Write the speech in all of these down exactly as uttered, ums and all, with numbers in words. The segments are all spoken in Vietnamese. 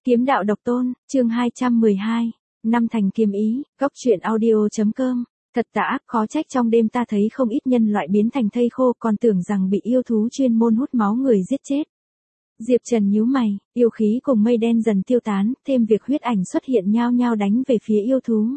Kiếm đạo độc tôn, chương hai trăm mười hai, năm thành kiếm ý, góc truyện audio.com. Thật tà ác, khó trách trong đêm ta thấy không ít nhân loại biến thành thây khô, còn tưởng rằng bị yêu thú chuyên môn hút máu người giết chết. Diệp Trần nhíu mày, yêu khí cùng mây đen dần tiêu tán, thêm việc huyết ảnh xuất hiện nhao nhao đánh về phía yêu thú.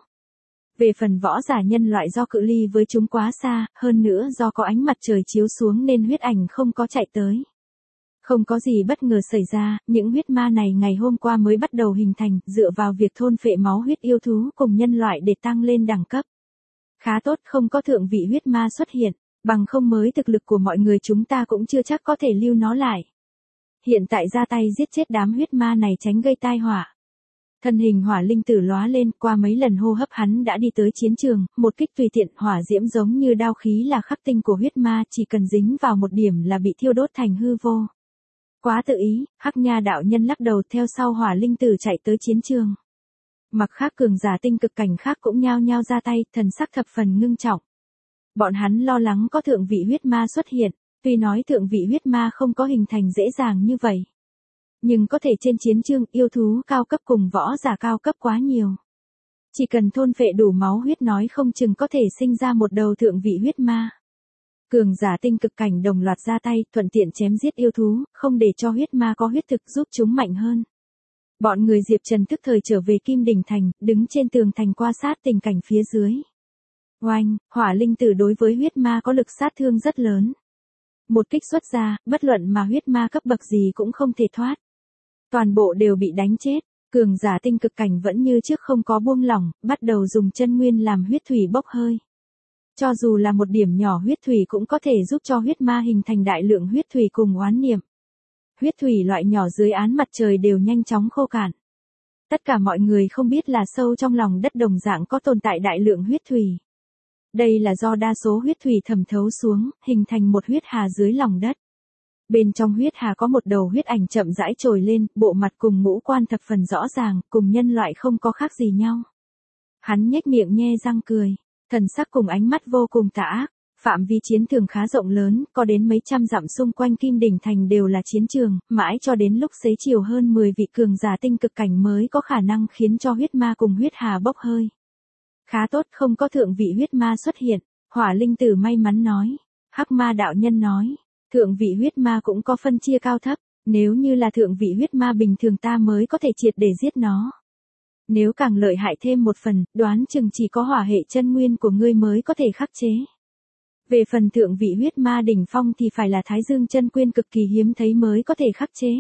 Về phần võ giả nhân loại do cự ly với chúng quá xa, hơn nữa do có ánh mặt trời chiếu xuống nên huyết ảnh không có chạy tới. Không có gì bất ngờ xảy ra, những huyết ma này ngày hôm qua mới bắt đầu hình thành, dựa vào việc thôn phệ máu huyết yêu thú cùng nhân loại để tăng lên đẳng cấp. Khá tốt, không có thượng vị huyết ma xuất hiện, bằng không mới thực lực của mọi người chúng ta cũng chưa chắc có thể lưu nó lại. Hiện tại ra tay giết chết đám huyết ma này tránh gây tai họa. Thân hình hỏa linh tử lóa lên, qua mấy lần hô hấp hắn đã đi tới chiến trường, một kích tùy tiện, hỏa diễm giống như đao khí là khắc tinh của huyết ma, chỉ cần dính vào một điểm là bị thiêu đốt thành hư vô. Quá tự ý, Hắc Nha đạo nhân lắc đầu theo sau hỏa linh tử chạy tới chiến trường. Mặc khác cường giả tinh cực cảnh khác cũng nhao nhao ra tay, thần sắc thập phần ngưng trọng. Bọn hắn lo lắng có thượng vị huyết ma xuất hiện, tuy nói thượng vị huyết ma không có hình thành dễ dàng như vậy. Nhưng có thể trên chiến trường yêu thú cao cấp cùng võ giả cao cấp quá nhiều. Chỉ cần thôn phệ đủ máu huyết nói không chừng có thể sinh ra một đầu thượng vị huyết ma. Cường giả tinh cực cảnh đồng loạt ra tay, thuận tiện chém giết yêu thú, không để cho huyết ma có huyết thực giúp chúng mạnh hơn. Bọn người Diệp Trần tức thời trở về Kim Đỉnh Thành, đứng trên tường thành quan sát tình cảnh phía dưới. Oanh, hỏa linh tử đối với huyết ma có lực sát thương rất lớn. Một kích xuất ra, bất luận mà huyết ma cấp bậc gì cũng không thể thoát. Toàn bộ đều bị đánh chết, cường giả tinh cực cảnh vẫn như trước không có buông lỏng, bắt đầu dùng chân nguyên làm huyết thủy bốc hơi. Cho dù là một điểm nhỏ huyết thủy cũng có thể giúp cho huyết ma hình thành đại lượng huyết thủy cùng oán niệm. Huyết thủy loại nhỏ dưới ánh mặt trời đều nhanh chóng khô cạn. Tất cả mọi người không biết là sâu trong lòng đất đồng dạng có tồn tại đại lượng huyết thủy. Đây là do đa số huyết thủy thẩm thấu xuống, hình thành một huyết hà dưới lòng đất. Bên trong huyết hà có một đầu huyết ảnh chậm rãi trồi lên, bộ mặt cùng ngũ quan thập phần rõ ràng, cùng nhân loại không có khác gì nhau. Hắn nhếch miệng nhe răng cười, thần sắc cùng ánh mắt vô cùng tà ác. Phạm vi chiến trường khá rộng lớn, có đến mấy trăm dặm xung quanh Kim Đỉnh Thành đều là chiến trường, mãi cho đến lúc xế chiều hơn mười vị cường giả tinh cực cảnh mới có khả năng khiến cho huyết ma cùng huyết hà bốc hơi. Khá tốt, không có thượng vị huyết ma xuất hiện, hỏa linh tử may mắn nói. Hắc Ma đạo nhân nói, thượng vị huyết ma cũng có phân chia cao thấp, nếu như là thượng vị huyết ma bình thường ta mới có thể triệt để giết nó. Nếu càng lợi hại thêm một phần, đoán chừng chỉ có hỏa hệ chân nguyên của ngươi mới có thể khắc chế. Về phần thượng vị huyết ma đỉnh phong thì phải là Thái Dương chân nguyên cực kỳ hiếm thấy mới có thể khắc chế.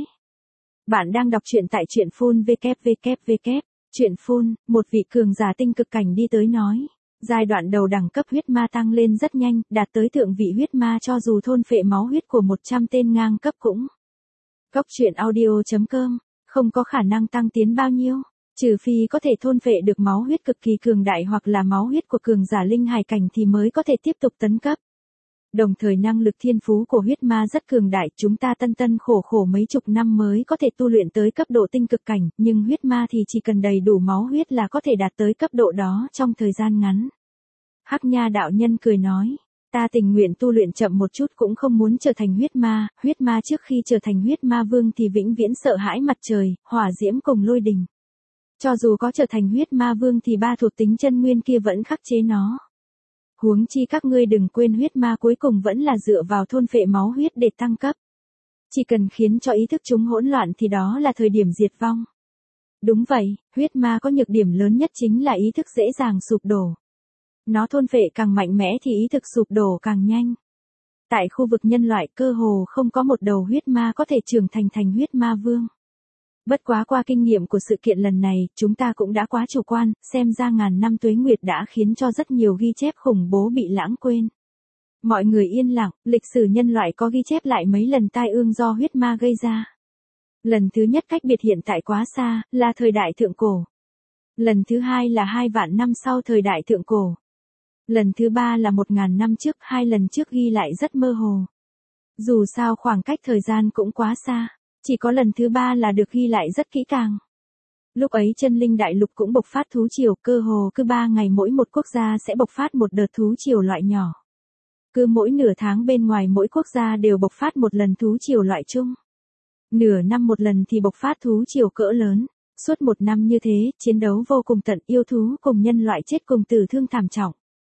Bạn đang đọc truyện tại truyện phun vê vê vê. Truyện phun, một vị cường giả tinh cực cảnh đi tới nói. Giai đoạn đầu đẳng cấp huyết ma tăng lên rất nhanh, đạt tới thượng vị huyết ma cho dù thôn phệ máu huyết của một trăm tên ngang cấp cũng. Góc truyện audio.com, không có khả năng tăng tiến bao nhiêu, trừ phi có thể thôn phệ được máu huyết cực kỳ cường đại hoặc là máu huyết của cường giả linh hải cảnh thì mới có thể tiếp tục tấn cấp. Đồng thời năng lực thiên phú của huyết ma rất cường đại, chúng ta tân tân khổ khổ mấy chục năm mới có thể tu luyện tới cấp độ tinh cực cảnh, nhưng huyết ma thì chỉ cần đầy đủ máu huyết là có thể đạt tới cấp độ đó trong thời gian ngắn. Hắc Nha đạo nhân cười nói, ta tình nguyện tu luyện chậm một chút cũng không muốn trở thành huyết ma, huyết ma trước khi trở thành huyết ma vương thì vĩnh viễn sợ hãi mặt trời, hỏa diễm cùng lôi đình. Cho dù có trở thành huyết ma vương thì ba thuộc tính chân nguyên kia vẫn khắc chế nó. Huống chi các ngươi đừng quên huyết ma cuối cùng vẫn là dựa vào thôn phệ máu huyết để tăng cấp. Chỉ cần khiến cho ý thức chúng hỗn loạn thì đó là thời điểm diệt vong. Đúng vậy, huyết ma có nhược điểm lớn nhất chính là ý thức dễ dàng sụp đổ. Nó thôn phệ càng mạnh mẽ thì ý thức sụp đổ càng nhanh. Tại khu vực nhân loại cơ hồ không có một đầu huyết ma có thể trưởng thành thành huyết ma vương. Bất quá qua kinh nghiệm của sự kiện lần này, chúng ta cũng đã quá chủ quan, xem ra ngàn năm tuế nguyệt đã khiến cho rất nhiều ghi chép khủng bố bị lãng quên. Mọi người yên lặng, lịch sử nhân loại có ghi chép lại mấy lần tai ương do huyết ma gây ra. Lần thứ nhất cách biệt hiện tại quá xa, là thời đại thượng cổ. Lần thứ hai là hai vạn năm sau thời đại thượng cổ. Lần thứ ba là một ngàn năm trước, hai lần trước ghi lại rất mơ hồ. Dù sao khoảng cách thời gian cũng quá xa. Chỉ có lần thứ ba là được ghi lại rất kỹ càng. Lúc ấy chân linh đại lục cũng bộc phát thú triều, cơ hồ cứ ba ngày mỗi một quốc gia sẽ bộc phát một đợt thú triều loại nhỏ. Cứ mỗi nửa tháng bên ngoài mỗi quốc gia đều bộc phát một lần thú triều loại chung. Nửa năm một lần thì bộc phát thú triều cỡ lớn. Suốt một năm như thế, chiến đấu vô cùng tận, yêu thú cùng nhân loại chết cùng tử thương thảm trọng.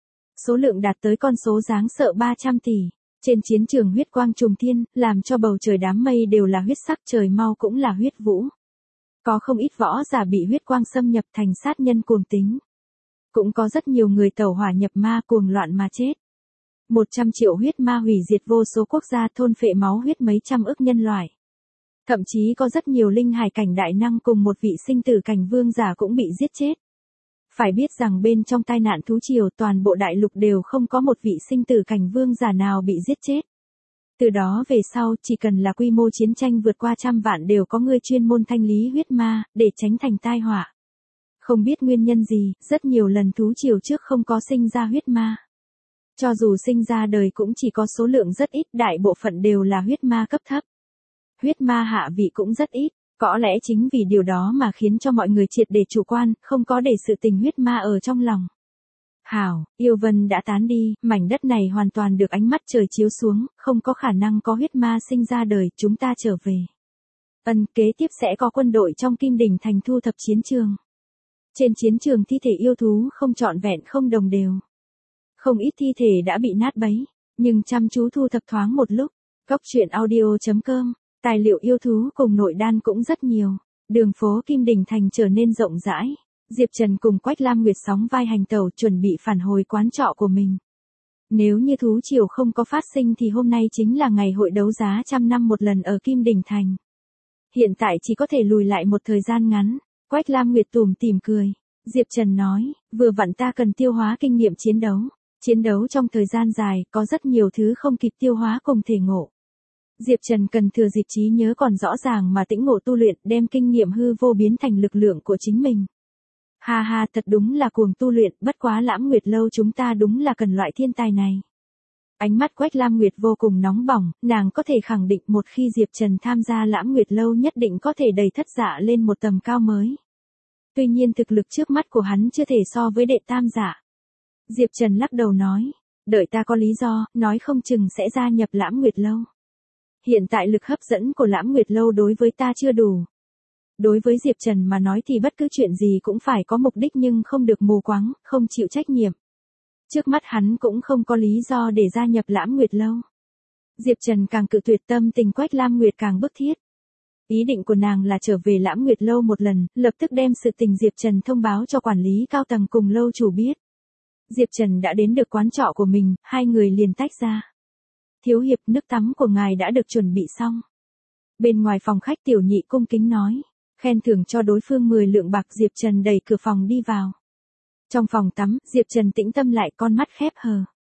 Số lượng đạt tới con số đáng sợ ba trăm tỷ. Trên chiến trường huyết quang trùng thiên, làm cho bầu trời đám mây đều là huyết sắc, trời mau cũng là huyết vũ. Có không ít võ giả bị huyết quang xâm nhập thành sát nhân cuồng tính. Cũng có rất nhiều người tẩu hỏa nhập ma cuồng loạn mà chết. Một trăm triệu huyết ma hủy diệt vô số quốc gia, thôn phệ máu huyết mấy trăm ức nhân loại. Thậm chí có rất nhiều linh hải cảnh đại năng cùng một vị sinh tử cảnh vương giả cũng bị giết chết. Phải biết rằng bên trong tai nạn thú triều toàn bộ đại lục đều không có một vị sinh tử cảnh vương giả nào bị giết chết. Từ đó về sau chỉ cần là quy mô chiến tranh vượt qua trăm vạn đều có người chuyên môn thanh lý huyết ma, để tránh thành tai họa. Không biết nguyên nhân gì, rất nhiều lần thú triều trước không có sinh ra huyết ma. Cho dù sinh ra đời cũng chỉ có số lượng rất ít, đại bộ phận đều là huyết ma cấp thấp. Huyết ma hạ vị cũng rất ít, có lẽ chính vì điều đó mà khiến cho mọi người triệt để chủ quan, không có để sự tình huyết ma ở trong lòng. Hảo, yêu vân đã tán đi, mảnh đất này hoàn toàn được ánh mắt trời chiếu xuống, không có khả năng có huyết ma sinh ra đời, chúng ta trở về. Ân, kế tiếp sẽ có quân đội trong Kim Đỉnh Thành thu thập chiến trường. Trên chiến trường thi thể yêu thú không trọn vẹn không đồng đều. Không ít thi thể đã bị nát bấy, nhưng chăm chú thu thập thoáng một lúc. Góc truyện audio chấm com, tài liệu yêu thú cùng nội đan cũng rất nhiều. Đường phố Kim Đỉnh Thành trở nên rộng rãi. Diệp Trần cùng Quách Lam Nguyệt sóng vai hành tẩu chuẩn bị phản hồi quán trọ của mình. Nếu như thú triều không có phát sinh thì hôm nay chính là ngày hội đấu giá trăm năm một lần ở Kim Đỉnh Thành. Hiện tại chỉ có thể lùi lại một thời gian ngắn. Quách Lam Nguyệt tủm tỉm cười. Diệp Trần nói, vừa vặn ta cần tiêu hóa kinh nghiệm chiến đấu. Chiến đấu trong thời gian dài, có rất nhiều thứ không kịp tiêu hóa cùng thể ngộ. Diệp Trần cần thừa dịp trí nhớ còn rõ ràng mà tĩnh ngộ tu luyện, đem kinh nghiệm hư vô biến thành lực lượng của chính mình. Ha ha, thật đúng là cuồng tu luyện, bất quá Lãm Nguyệt lâu chúng ta đúng là cần loại thiên tài này. Ánh mắt Quách Lam Nguyệt vô cùng nóng bỏng, nàng có thể khẳng định một khi Diệp Trần tham gia Lãm Nguyệt lâu nhất định có thể đẩy Thất Dạ lên một tầm cao mới. Tuy nhiên thực lực trước mắt của hắn chưa thể so với đệ tam giả. Diệp Trần lắc đầu nói, đợi ta có lý do, nói không chừng sẽ gia nhập Lãm Nguyệt lâu. Hiện tại lực hấp dẫn của Lãm Nguyệt lâu đối với ta chưa đủ. Đối với Diệp Trần mà nói thì bất cứ chuyện gì cũng phải có mục đích nhưng không được mù quáng, không chịu trách nhiệm. Trước mắt hắn cũng không có lý do để gia nhập Lãm Nguyệt lâu. Diệp Trần càng cự tuyệt, tâm tình Quách Lam Nguyệt càng bức thiết. Ý định của nàng là trở về Lãm Nguyệt lâu một lần, lập tức đem sự tình Diệp Trần thông báo cho quản lý cao tầng cùng lâu chủ biết. Diệp Trần đã đến được quán trọ của mình, hai người liền tách ra. Thiếu hiệp, nước tắm của ngài đã được chuẩn bị xong. Bên ngoài phòng khách Tiểu Nhị cung kính nói, khen thưởng cho đối phương mười lượng bạc. Diệp Trần đẩy cửa phòng đi vào. Trong phòng tắm, Diệp Trần tĩnh tâm lại, con mắt khép hờ.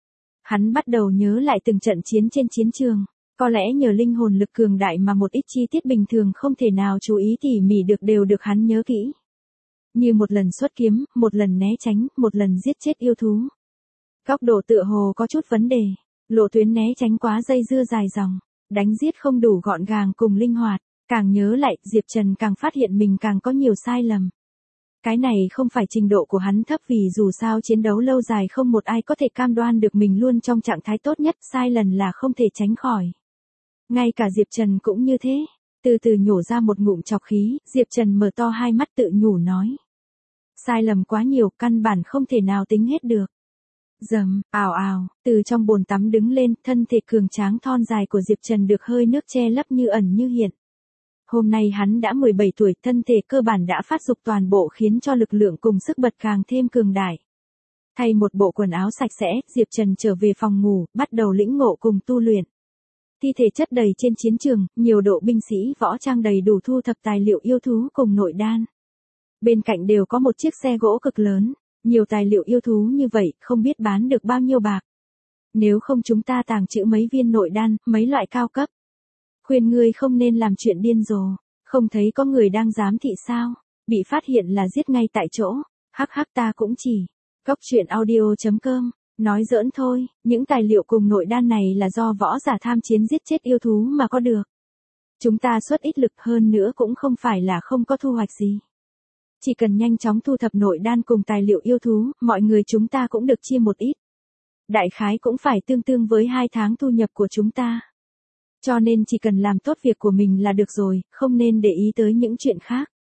Hắn bắt đầu nhớ lại từng trận chiến trên chiến trường. Có lẽ nhờ linh hồn lực cường đại mà một ít chi tiết bình thường không thể nào chú ý tỉ mỉ được đều được hắn nhớ kỹ. Như một lần xuất kiếm, một lần né tránh, một lần giết chết yêu thú. Góc độ tựa hồ có chút vấn đề. Lộ tuyến né tránh quá dây dưa dài dòng. Đánh giết không đủ gọn gàng cùng linh hoạt. Càng nhớ lại, Diệp Trần càng phát hiện mình càng có nhiều sai lầm. Cái này không phải trình độ của hắn thấp, vì dù sao chiến đấu lâu dài không một ai có thể cam đoan được mình luôn trong trạng thái tốt nhất, sai lần là không thể tránh khỏi. Ngay cả Diệp Trần cũng như thế. Từ từ nhổ ra một ngụm trọc khí, Diệp Trần mở to hai mắt tự nhủ nói. Sai lầm quá nhiều, căn bản không thể nào tính hết được. Dầm, ào ào, từ trong bồn tắm đứng lên, thân thể cường tráng thon dài của Diệp Trần được hơi nước che lấp như ẩn như hiện. Hôm nay hắn đã mười bảy tuổi, thân thể cơ bản đã phát dục toàn bộ khiến cho lực lượng cùng sức bật càng thêm cường đại. Thay một bộ quần áo sạch sẽ, Diệp Trần trở về phòng ngủ, bắt đầu lĩnh ngộ cùng tu luyện. Thi thể chất đầy trên chiến trường, nhiều độ binh sĩ võ trang đầy đủ thu thập tài liệu yêu thú cùng nội đan. Bên cạnh đều có một chiếc xe gỗ cực lớn, nhiều tài liệu yêu thú như vậy, không biết bán được bao nhiêu bạc. Nếu không chúng ta tàng trữ mấy viên nội đan, mấy loại cao cấp. Khuyên ngươi không nên làm chuyện điên rồ, không thấy có người đang giám thị sao, bị phát hiện là giết ngay tại chỗ, hắc hắc ta cũng chỉ. Góc truyện audio chấm com, nói giỡn thôi, những tài liệu cùng nội đan này là do võ giả tham chiến giết chết yêu thú mà có được. Chúng ta xuất ít lực hơn nữa cũng không phải là không có thu hoạch gì. Chỉ cần nhanh chóng thu thập nội đan cùng tài liệu yêu thú, mọi người chúng ta cũng được chia một ít. Đại khái cũng phải tương tương với hai tháng thu nhập của chúng ta. Cho nên chỉ cần làm tốt việc của mình là được rồi, không nên để ý tới những chuyện khác.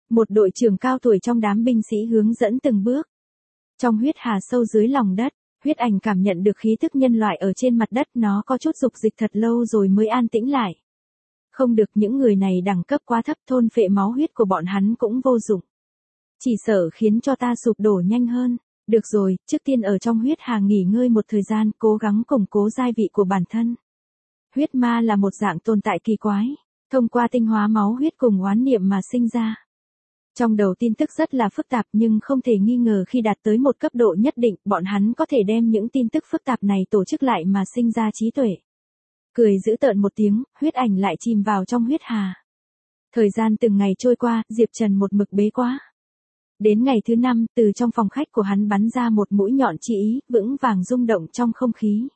Một đội trưởng cao tuổi trong đám binh sĩ hướng dẫn từng bước. Trong huyết hà sâu dưới lòng đất, huyết ảnh cảm nhận được khí tức nhân loại ở trên mặt đất, nó có chút dục dịch thật lâu rồi mới an tĩnh lại. Không được, những người này đẳng cấp quá thấp, thôn phệ máu huyết của bọn hắn cũng vô dụng. Chỉ sợ khiến cho ta sụp đổ nhanh hơn. Được rồi, trước tiên ở trong huyết hà nghỉ ngơi một thời gian, cố gắng củng cố giai vị của bản thân. Huyết ma là một dạng tồn tại kỳ quái, thông qua tinh hóa máu huyết cùng oán niệm mà sinh ra. Trong đầu tin tức rất là phức tạp, nhưng không thể nghi ngờ khi đạt tới một cấp độ nhất định, bọn hắn có thể đem những tin tức phức tạp này tổ chức lại mà sinh ra trí tuệ. Cười giễu tợn một tiếng, huyết ảnh lại chìm vào trong huyết hà. Thời gian từng ngày trôi qua, Diệp Trần một mực bế quá. Đến ngày thứ năm, từ trong phòng khách của hắn bắn ra một mũi nhọn chi ý, vững vàng rung động trong không khí.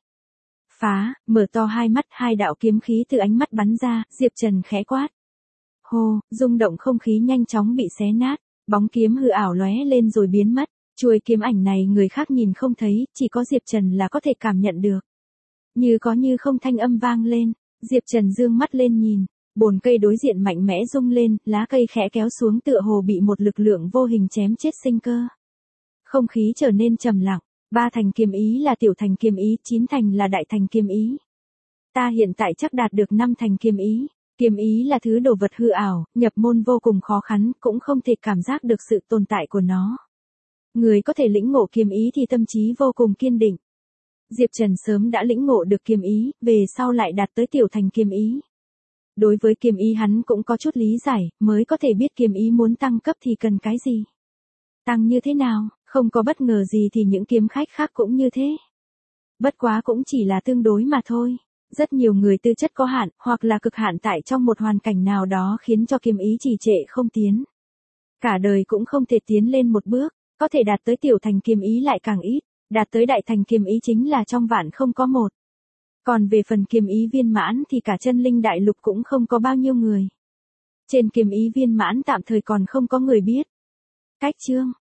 Phá, mở to hai mắt, hai đạo kiếm khí từ ánh mắt bắn ra, Diệp Trần khẽ quát. Hô, rung động không khí nhanh chóng bị xé nát, bóng kiếm hư ảo lóe lên rồi biến mất. Chuôi kiếm ảnh này người khác nhìn không thấy, chỉ có Diệp Trần là có thể cảm nhận được. Như có như không thanh âm vang lên, Diệp Trần dương mắt lên nhìn, bồn cây đối diện mạnh mẽ rung lên, lá cây khẽ kéo xuống tựa hồ bị một lực lượng vô hình chém chết sinh cơ. Không khí trở nên trầm lặng, ba thành kiếm ý là tiểu thành kiếm ý, chín thành là đại thành kiếm ý. Ta hiện tại chắc đạt được năm thành kiếm ý. Kiếm ý là thứ đồ vật hư ảo, nhập môn vô cùng khó khăn, cũng không thể cảm giác được sự tồn tại của nó. Người có thể lĩnh ngộ kiếm ý thì tâm trí vô cùng kiên định. Diệp Trần sớm đã lĩnh ngộ được kiếm ý, về sau lại đạt tới tiểu thành kiếm ý. Đối với kiếm ý hắn cũng có chút lý giải, mới có thể biết kiếm ý muốn tăng cấp thì cần cái gì. Tăng như thế nào, không có bất ngờ gì thì những kiếm khách khác cũng như thế. Bất quá cũng chỉ là tương đối mà thôi. Rất nhiều người tư chất có hạn, hoặc là cực hạn tại trong một hoàn cảnh nào đó khiến cho kiếm ý trì trệ không tiến. Cả đời cũng không thể tiến lên một bước, có thể đạt tới tiểu thành kiếm ý lại càng ít, đạt tới đại thành kiếm ý chính là trong vạn không có một. Còn về phần kiếm ý viên mãn thì cả chân linh đại lục cũng không có bao nhiêu người. Trên kiếm ý viên mãn tạm thời còn không có người biết. Cách chương